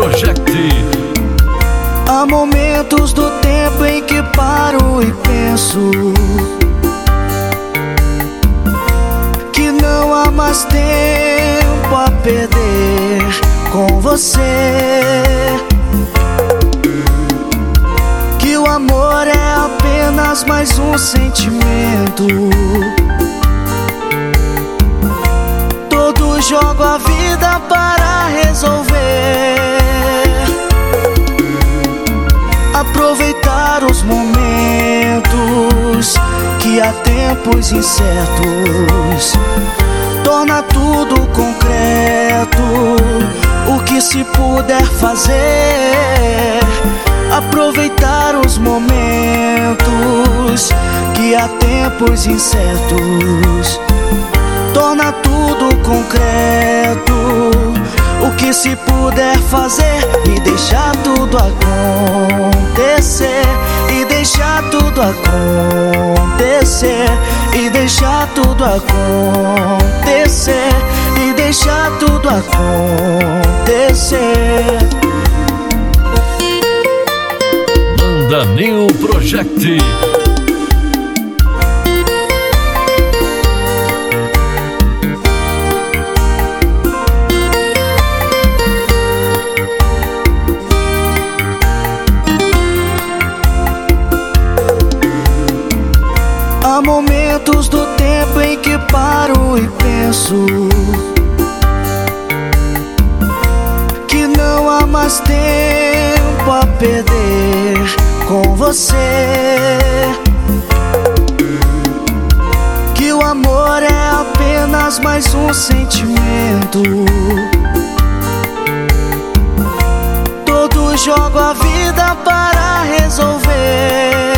Project. Há momentos do tempo em que paro e penso que não há mais tempo a perder com você, que o amor é apenas mais um sentimento. Todos jogam a vida para resolver, aproveitar os momentos que há tempos incertos, torna tudo concreto. O que se puder fazer, aproveitar os momentos que há tempos incertos, torna tudo concreto. O que se puder fazer e deixar tudo acontecer, e deixar tudo acontecer, e deixar tudo acontecer, e deixar tudo acontecer. Manda New Project. Há momentos do tempo em que paro e penso que não há mais tempo a perder com você, que o amor é apenas mais um sentimento. Todos jogam a vida para resolver,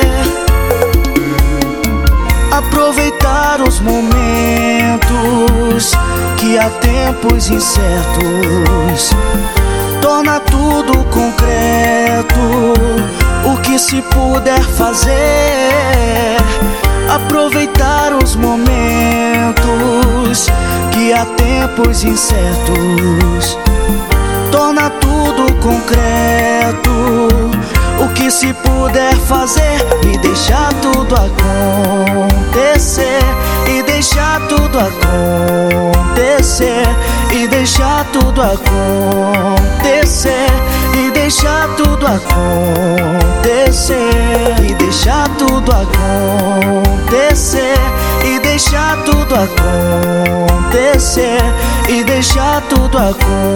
aproveitar os momentos que há tempos incertos, torna tudo concreto. O que se puder fazer, aproveitar os momentos que há tempos incertos, torna tudo concreto. O que se puder fazer e deixar tudo acontecer, e deixar tudo acontecer, e deixar tudo acontecer, e deixar tudo acontecer, e deixar tudo acontecer, e deixar tudo acontecer, e deixar tudo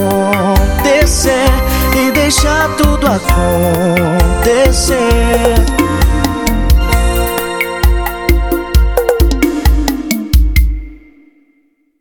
acontecer, e deixar tudo acontecer.